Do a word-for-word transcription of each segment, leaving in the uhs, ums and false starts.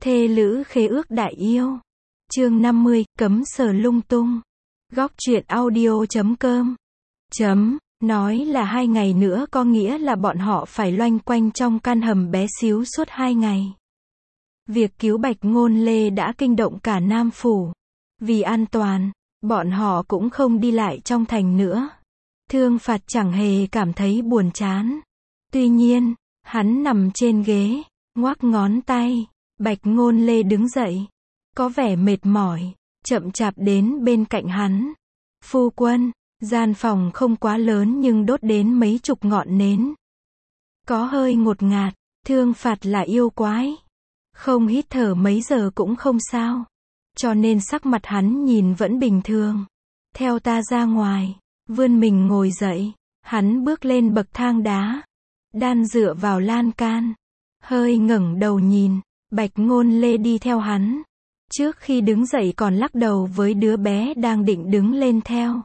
Thê lữ khế ước đại yêu. Chương năm mươi, cấm sờ lung tung. Góc truyện audio chấm com. Chấm, nói là hai ngày nữa có nghĩa là bọn họ phải loanh quanh trong căn hầm bé xíu suốt hai ngày. Việc cứu Bạch Ngôn Lê đã kinh động cả Nam Phủ. Vì an toàn, bọn họ cũng không đi lại trong thành nữa. Thương Phạt chẳng hề cảm thấy buồn chán. Tuy nhiên, hắn nằm trên ghế, ngoác ngón tay. Bạch Ngôn Lê đứng dậy, có vẻ mệt mỏi, chậm chạp đến bên cạnh hắn. Phu quân, gian phòng không quá lớn nhưng đốt đến mấy chục ngọn nến. Có hơi ngột ngạt, Thương Phạt là yêu quái. Không hít thở mấy giờ cũng không sao. Cho nên sắc mặt hắn nhìn vẫn bình thường. Theo ta ra ngoài, vươn mình ngồi dậy, hắn bước lên bậc thang đá. Đan dựa vào lan can, hơi ngẩng đầu nhìn. Bạch Ngôn Lê đi theo hắn. Trước khi đứng dậy còn lắc đầu với đứa bé đang định đứng lên theo.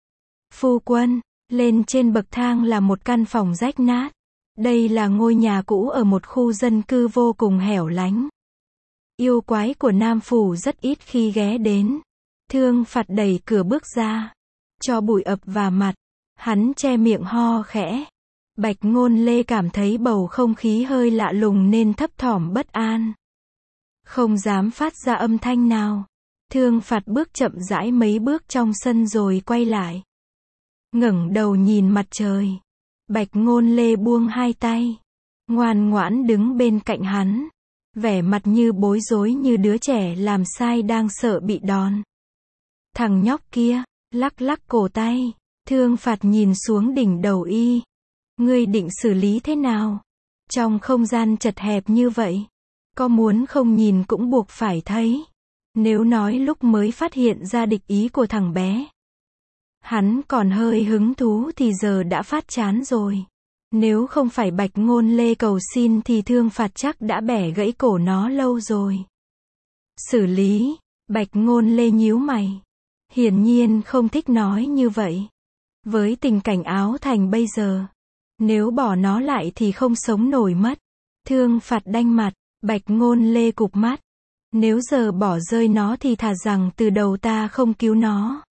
Phu quân, lên trên bậc thang là một căn phòng rách nát. Đây là ngôi nhà cũ ở một khu dân cư vô cùng hẻo lánh. Yêu quái của Nam Phủ rất ít khi ghé đến. Thương Phạt đẩy cửa bước ra. Cho bụi ập vào mặt. Hắn che miệng ho khẽ. Bạch Ngôn Lê cảm thấy bầu không khí hơi lạ lùng nên thấp thỏm bất an. Không dám phát ra âm thanh nào. Thương Phạt bước chậm rãi mấy bước trong sân rồi quay lại. Ngẩng đầu nhìn mặt trời. Bạch Ngôn Lê buông hai tay. Ngoan ngoãn đứng bên cạnh hắn. Vẻ mặt như bối rối như đứa trẻ làm sai đang sợ bị đòn. Thằng nhóc kia, lắc lắc cổ tay. Thương Phạt nhìn xuống đỉnh đầu y. Ngươi định xử lý thế nào? Trong không gian chật hẹp như vậy, có muốn không nhìn cũng buộc phải thấy. Nếu nói lúc mới phát hiện ra địch ý của thằng bé, hắn còn hơi hứng thú thì giờ đã phát chán rồi. Nếu không phải Bạch Ngôn Lê cầu xin thì Thương Phạt chắc đã bẻ gãy cổ nó lâu rồi. Xử lý, Bạch Ngôn Lê nhíu mày. Hiển nhiên không thích nói như vậy. Với tình cảnh Áo Thành bây giờ, nếu bỏ nó lại thì không sống nổi mất. Thương Phạt đanh mặt, Bạch Ngôn Lê cụp mắt. Nếu giờ bỏ rơi nó thì thà rằng từ đầu ta không cứu nó.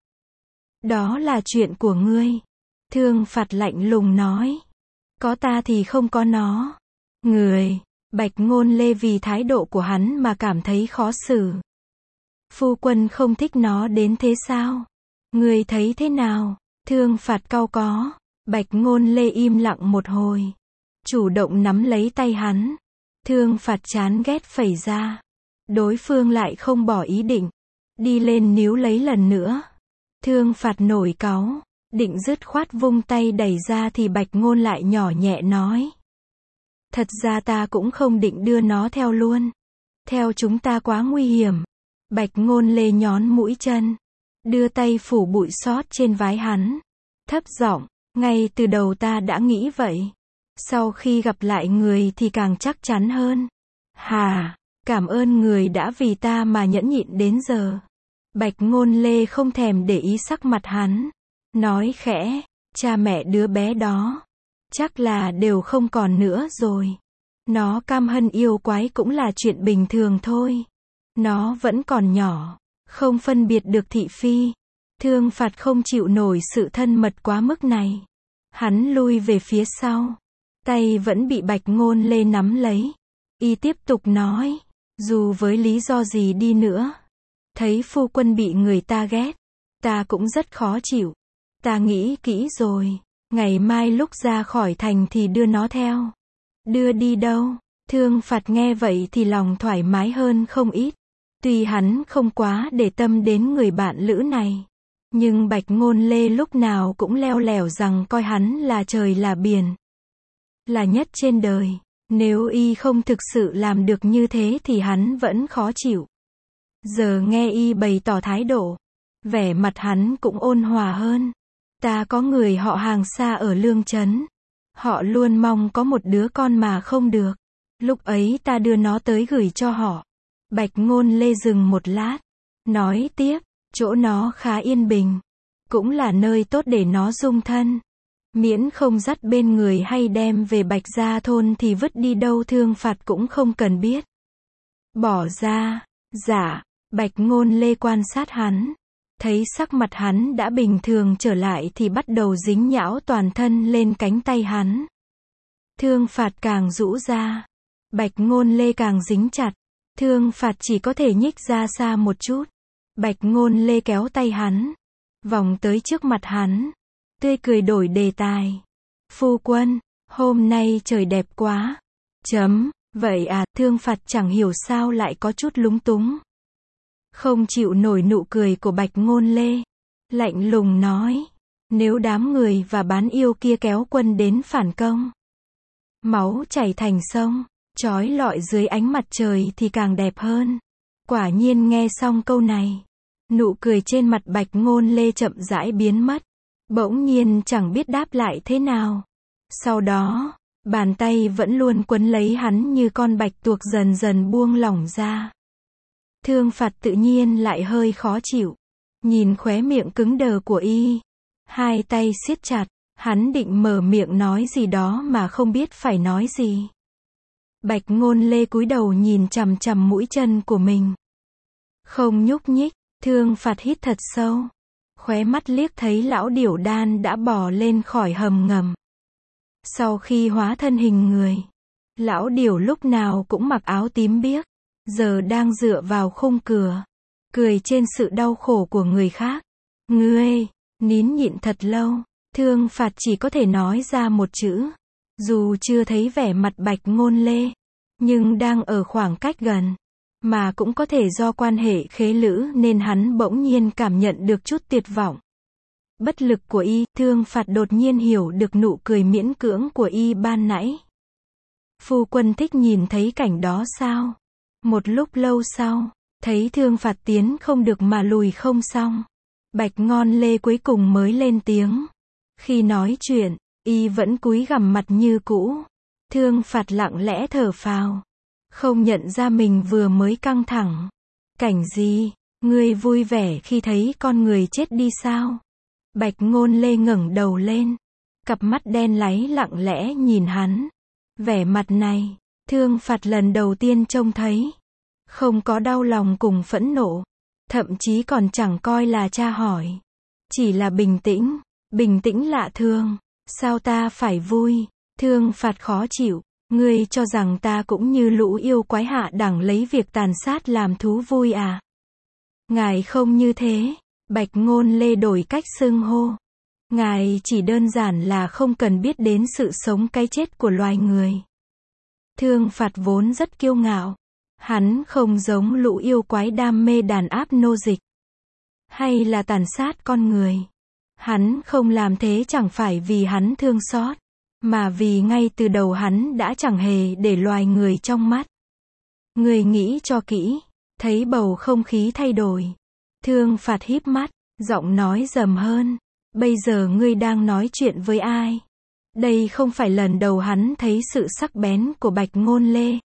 Đó là chuyện của ngươi. Thương Phạt lạnh lùng nói. Có ta thì không có nó. Người, Bạch Ngôn Lê vì thái độ của hắn mà cảm thấy khó xử. Phu quân không thích nó đến thế sao? Ngươi thấy thế nào? Thương Phạt cau có. Bạch Ngôn Lê im lặng một hồi. Chủ động nắm lấy tay hắn. Thương Phạt chán ghét phẩy ra. Đối phương lại không bỏ ý định. Đi lên níu lấy lần nữa. Thương Phạt nổi cáu. Định dứt khoát vung tay đẩy ra thì Bạch Ngôn lại nhỏ nhẹ nói. Thật ra ta cũng không định đưa nó theo luôn. Theo chúng ta quá nguy hiểm. Bạch Ngôn Lê nhón mũi chân. Đưa tay phủ bụi xót trên vái hắn. Thấp giọng. Ngay từ đầu ta đã nghĩ vậy. Sau khi gặp lại người thì càng chắc chắn hơn. Hà, cảm ơn người đã vì ta mà nhẫn nhịn đến giờ. Bạch Ngôn Lê không thèm để ý sắc mặt hắn. Nói khẽ, cha mẹ đứa bé đó chắc là đều không còn nữa rồi. Nó căm hận yêu quái cũng là chuyện bình thường thôi. Nó vẫn còn nhỏ, không phân biệt được thị phi. Thương Phạt không chịu nổi sự thân mật quá mức này. Hắn lui về phía sau. Tay vẫn bị Bạch Ngôn Lê nắm lấy. Y tiếp tục nói. Dù với lý do gì đi nữa. Thấy phu quân bị người ta ghét. Ta cũng rất khó chịu. Ta nghĩ kỹ rồi. Ngày mai lúc ra khỏi thành thì đưa nó theo. Đưa đi đâu? Thương Phạt nghe vậy thì lòng thoải mái hơn không ít. Tuy hắn không quá để tâm đến người bạn lữ này. Nhưng Bạch Ngôn Lê lúc nào cũng leo lẻo rằng coi hắn là trời là biển. Là nhất trên đời. Nếu y không thực sự làm được như thế thì hắn vẫn khó chịu. Giờ nghe y bày tỏ thái độ. Vẻ mặt hắn cũng ôn hòa hơn. Ta có người họ hàng xa ở Lương Trấn. Họ luôn mong có một đứa con mà không được. Lúc ấy ta đưa nó tới gửi cho họ. Bạch Ngôn Lê dừng một lát. Nói tiếp. Chỗ nó khá yên bình. Cũng là nơi tốt để nó dung thân. Miễn không dắt bên người hay đem về Bạch Gia thôn thì vứt đi đâu Thương Phạt cũng không cần biết. Bỏ ra. Dạ. Bạch Ngôn Lê quan sát hắn. Thấy sắc mặt hắn đã bình thường trở lại thì bắt đầu dính nhão toàn thân lên cánh tay hắn. Thương phạt càng rũ ra. Bạch Ngôn Lê càng dính chặt. Thương phạt chỉ có thể nhích ra xa một chút. Bạch Ngôn Lê kéo tay hắn. Vòng tới trước mặt hắn. Tươi cười đổi đề tài. Phu quân, hôm nay trời đẹp quá. Chấm, vậy à, thương phạt chẳng hiểu sao lại có chút lúng túng. Không chịu nổi nụ cười của Bạch Ngôn Lê. Lạnh lùng nói. Nếu đám người và bán yêu kia kéo quân đến phản công. Máu chảy thành sông, chói lọi dưới ánh mặt trời thì càng đẹp hơn. Quả nhiên nghe xong câu này. Nụ cười trên mặt Bạch Ngôn Lê chậm rãi biến mất. Bỗng nhiên chẳng biết đáp lại thế nào. Sau đó, bàn tay vẫn luôn quấn lấy hắn như con bạch tuộc dần dần buông lỏng ra. Thương phạt tự nhiên lại hơi khó chịu. Nhìn khóe miệng cứng đờ của y. Hai tay siết chặt. Hắn định mở miệng nói gì đó mà không biết phải nói gì. Bạch Ngôn Lê cúi đầu nhìn chằm chằm mũi chân của mình. Không nhúc nhích. Thương phạt hít thật sâu. Khóe mắt liếc thấy lão điểu đan đã bò lên khỏi hầm ngầm. Sau khi hóa thân hình người, lão điểu lúc nào cũng mặc áo tím biếc, giờ đang dựa vào khung cửa, cười trên sự đau khổ của người khác. Ngươi, nín nhịn thật lâu, Thương phạt chỉ có thể nói ra một chữ. Dù chưa thấy vẻ mặt Bạch Ngôn Lê, nhưng đang ở khoảng cách gần, mà cũng có thể do quan hệ khế lữ nên hắn bỗng nhiên cảm nhận được chút tuyệt vọng. Bất lực của y, Thương phạt đột nhiên hiểu được nụ cười miễn cưỡng của y ban nãy. Phu quân thích nhìn thấy cảnh đó sao? Một lúc lâu sau, thấy Thương phạt tiến không được mà lùi không xong. Bạch Ngôn Lê cuối cùng mới lên tiếng. Khi nói chuyện, y vẫn cúi gằm mặt như cũ. Thương phạt lặng lẽ thở phào. Không nhận ra mình vừa mới căng thẳng. Cảnh gì? Ngươi vui vẻ khi thấy con người chết đi sao? Bạch Ngôn Lê ngẩng đầu lên. Cặp mắt đen láy lặng lẽ nhìn hắn. Vẻ mặt này, Thương phạt lần đầu tiên trông thấy. Không có đau lòng cùng phẫn nộ. Thậm chí còn chẳng coi là tra hỏi. Chỉ là bình tĩnh. Bình tĩnh lạ thường. Sao ta phải vui? Thương phạt khó chịu. Ngươi cho rằng ta cũng như lũ yêu quái hạ đẳng lấy việc tàn sát làm thú vui à? Ngài không như thế. Bạch Ngôn Lê đổi cách xưng hô. Ngài chỉ đơn giản là không cần biết đến sự sống cái chết của loài người. Thương phạt vốn rất kiêu ngạo. Hắn không giống lũ yêu quái đam mê đàn áp nô dịch. Hay là tàn sát con người. Hắn không làm thế chẳng phải vì hắn thương xót. Mà vì ngay từ đầu hắn đã chẳng hề để loài người trong mắt. Người nghĩ cho kỹ. Thấy bầu không khí thay đổi. Thương phạt híp mắt. Giọng nói rầm hơn. Bây giờ ngươi đang nói chuyện với ai? Đây không phải lần đầu hắn thấy sự sắc bén của Bạch Ngôn Lê.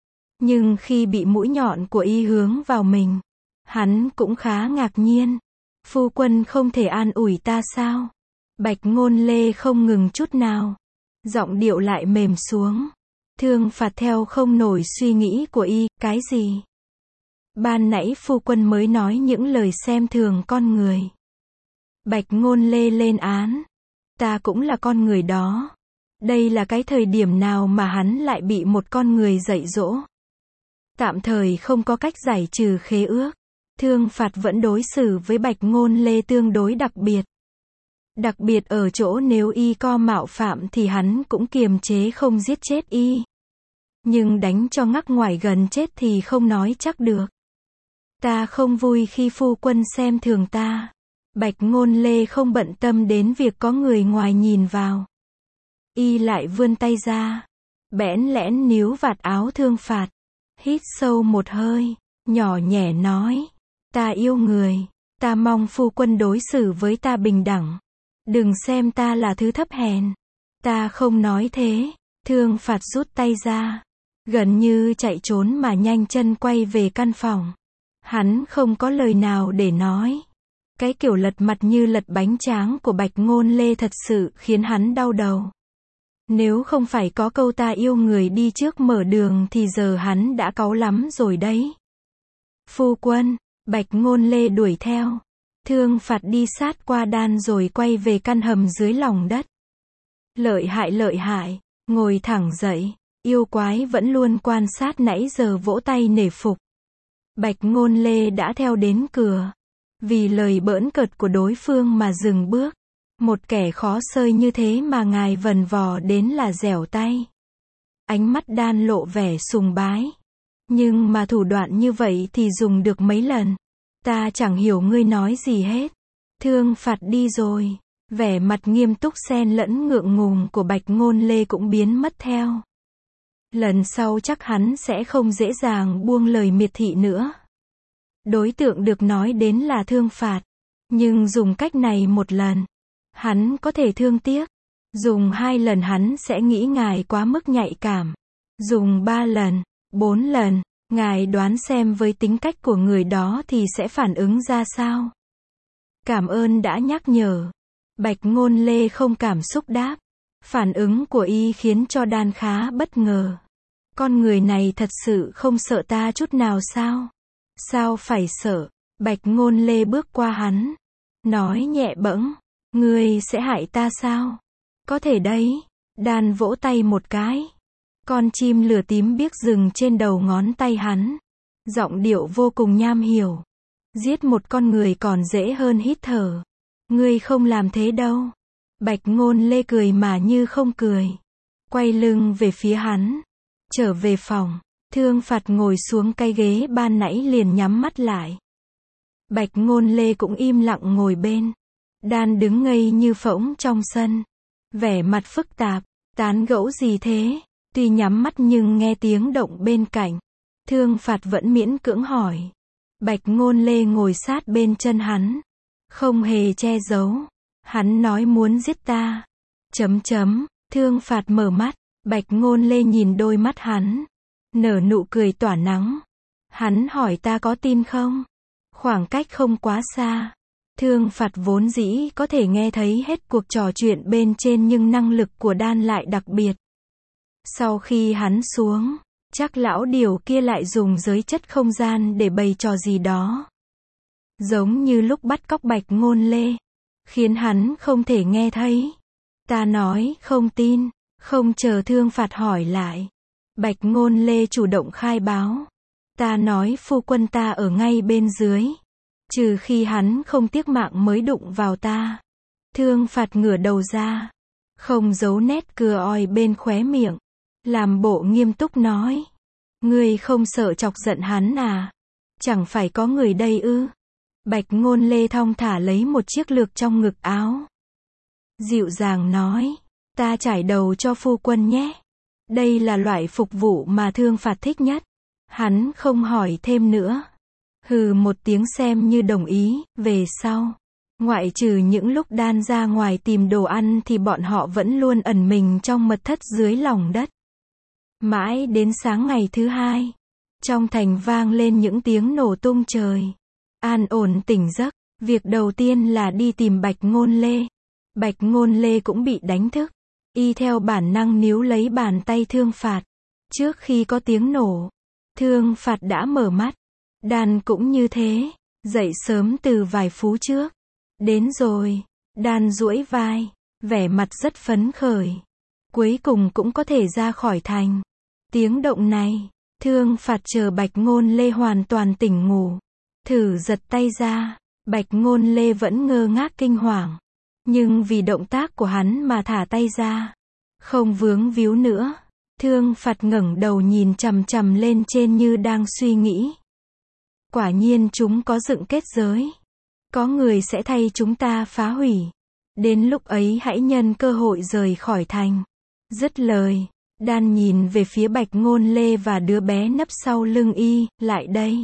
Nhưng khi bị mũi nhọn của y hướng vào mình, hắn cũng khá ngạc nhiên. Phu quân không thể an ủi ta sao? Bạch Ngôn Lê không ngừng chút nào. Giọng điệu lại mềm xuống. Thương phạt theo không nổi suy nghĩ của y, cái gì? Ban nãy phu quân mới nói những lời xem thường con người. Bạch Ngôn Lê lên án. Ta cũng là con người đó. Đây là cái thời điểm nào mà hắn lại bị một con người dạy dỗ? Tạm thời không có cách giải trừ khế ước. Thương phạt vẫn đối xử với Bạch Ngôn Lê tương đối đặc biệt. Đặc biệt ở chỗ nếu y co mạo phạm thì hắn cũng kiềm chế không giết chết y. Nhưng đánh cho ngắc ngoài gần chết thì không nói chắc được. Ta không vui khi phu quân xem thường ta. Bạch Ngôn Lê không bận tâm đến việc có người ngoài nhìn vào. Y lại vươn tay ra. Bẽn lẽn níu vạt áo Thương phạt. Hít sâu một hơi. Nhỏ nhẹ nói. Ta yêu người. Ta mong phu quân đối xử với ta bình đẳng. Đừng xem ta là thứ thấp hèn. Ta không nói thế. Thương phạt rút tay ra. Gần như chạy trốn mà nhanh chân quay về căn phòng. Hắn không có lời nào để nói. Cái kiểu lật mặt như lật bánh tráng của Bạch Ngôn Lê thật sự khiến hắn đau đầu. Nếu không phải có câu ta yêu người đi trước mở đường thì giờ hắn đã cáu lắm rồi đấy. Phu quân, Bạch Ngôn Lê đuổi theo. Thương Phạt đi sát qua đan rồi quay về căn hầm dưới lòng đất. Lợi hại lợi hại, ngồi thẳng dậy, yêu quái vẫn luôn quan sát nãy giờ vỗ tay nể phục. Bạch Ngôn Lê đã theo đến cửa. Vì lời bỡn cợt của đối phương mà dừng bước. Một kẻ khó xơi như thế mà ngài vần vò đến là dẻo tay. Ánh mắt đan lộ vẻ sùng bái. Nhưng mà thủ đoạn như vậy thì dùng được mấy lần. Ta chẳng hiểu ngươi nói gì hết. Thương Phạt đi rồi. Vẻ mặt nghiêm túc xen lẫn ngượng ngùng của Bạch Ngôn Lê cũng biến mất theo. Lần sau chắc hắn sẽ không dễ dàng buông lời miệt thị nữa. Đối tượng được nói đến là Thương Phạt. Nhưng dùng cách này một lần, hắn có thể thương tiếc. Dùng hai lần hắn sẽ nghĩ ngài quá mức nhạy cảm. Dùng ba lần, bốn lần, ngài đoán xem với tính cách của người đó thì sẽ phản ứng ra sao. Cảm ơn đã nhắc nhở. Bạch Ngôn Lê không cảm xúc đáp. Phản ứng của y khiến cho đan khá bất ngờ. Con người này thật sự không sợ ta chút nào sao? Sao phải sợ? Bạch Ngôn Lê bước qua hắn. Nói nhẹ bẫng. Ngươi sẽ hại ta sao? Có thể đấy. Đan vỗ tay một cái. Con chim lửa tím biếc dừng trên đầu ngón tay hắn. Giọng điệu vô cùng nham hiểm. Giết một con người còn dễ hơn hít thở. Ngươi không làm thế đâu. Bạch Ngôn Lê cười mà như không cười. Quay lưng về phía hắn. Trở về phòng. Thương Phạt ngồi xuống cái ghế ban nãy liền nhắm mắt lại. Bạch Ngôn Lê cũng im lặng ngồi bên. Đan đứng ngây như phỗng trong sân. Vẻ mặt phức tạp. Tán gẫu gì thế? Tuy nhắm mắt nhưng nghe tiếng động bên cạnh. Thương Phạt vẫn miễn cưỡng hỏi. Bạch Ngôn Lê ngồi sát bên chân hắn. Không hề che giấu. Hắn nói muốn giết ta. Chấm chấm. Thương Phạt mở mắt. Bạch Ngôn Lê nhìn đôi mắt hắn. Nở nụ cười tỏa nắng. Hắn hỏi ta có tin không? Khoảng cách không quá xa. Thương Phạt vốn dĩ có thể nghe thấy hết cuộc trò chuyện bên trên nhưng năng lực của đan lại đặc biệt. Sau khi hắn xuống, chắc lão điều kia lại dùng giới chất không gian để bày trò gì đó. Giống như lúc bắt cóc Bạch Ngôn Lê. Khiến hắn không thể nghe thấy. Ta nói không tin. Không chờ Thương Phạt hỏi lại. Bạch Ngôn Lê chủ động khai báo. Ta nói phu quân ta ở ngay bên dưới. Trừ khi hắn không tiếc mạng mới đụng vào ta. Thương Phạt ngửa đầu ra. Không giấu nét cưa oi bên khóe miệng. Làm bộ nghiêm túc nói. Ngươi không sợ chọc giận hắn à? Chẳng phải có người đây ư? Bạch Ngôn Lê thong thả lấy một chiếc lược trong ngực áo. Dịu dàng nói. Ta trải đầu cho phu quân nhé. Đây là loại phục vụ mà Thương Phạt thích nhất. Hắn không hỏi thêm nữa. Hừ một tiếng xem như đồng ý. Về sau, ngoại trừ những lúc đan ra ngoài tìm đồ ăn thì bọn họ vẫn luôn ẩn mình trong mật thất dưới lòng đất. Mãi đến sáng ngày thứ hai, trong thành vang lên những tiếng nổ tung trời. An ổn tỉnh giấc. Việc đầu tiên là đi tìm Bạch Ngôn Lê. Bạch Ngôn Lê cũng bị đánh thức. Y theo bản năng níu lấy bàn tay Thương Phạt. Trước khi có tiếng nổ, Thương Phạt đã mở mắt. Đan cũng như thế. Dậy sớm từ vài phút trước. Đến rồi. Đan duỗi vai. Vẻ mặt rất phấn khởi. Cuối cùng cũng có thể ra khỏi thành. Tiếng động này. Thương Phạt chờ Bạch Ngôn Lê hoàn toàn tỉnh ngủ. Thử giật tay ra. Bạch Ngôn Lê vẫn ngơ ngác kinh hoàng. Nhưng vì động tác của hắn mà thả tay ra. Không vướng víu nữa. Thương Phạt ngẩng đầu nhìn chằm chằm lên trên như đang suy nghĩ. Quả nhiên chúng có dựng kết giới. Có người sẽ thay chúng ta phá hủy. Đến lúc ấy hãy nhân cơ hội rời khỏi thành. Dứt lời, Đan nhìn về phía Bạch Ngôn Lê và đứa bé nấp sau lưng y. Lại đây.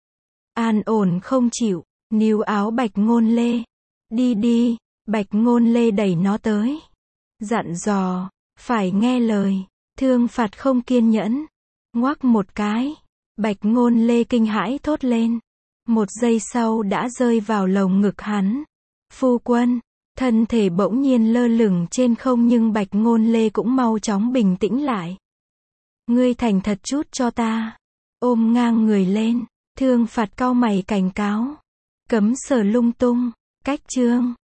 An ổn không chịu. Níu áo Bạch Ngôn Lê. Đi đi. Bạch Ngôn Lê đẩy nó tới. Dặn dò. Phải nghe lời. Thương Phạt không kiên nhẫn. Ngoắc một cái. Bạch Ngôn Lê kinh hãi thốt lên. Một giây sau đã rơi vào lồng ngực hắn. Phu quân. Thân thể bỗng nhiên lơ lửng trên không nhưng Bạch Ngôn Lê cũng mau chóng bình tĩnh lại. Ngươi thành thật chút cho ta. Ôm ngang người lên. Thương Phạt cau mày cảnh cáo. Cấm sờ lung tung. Cách chương.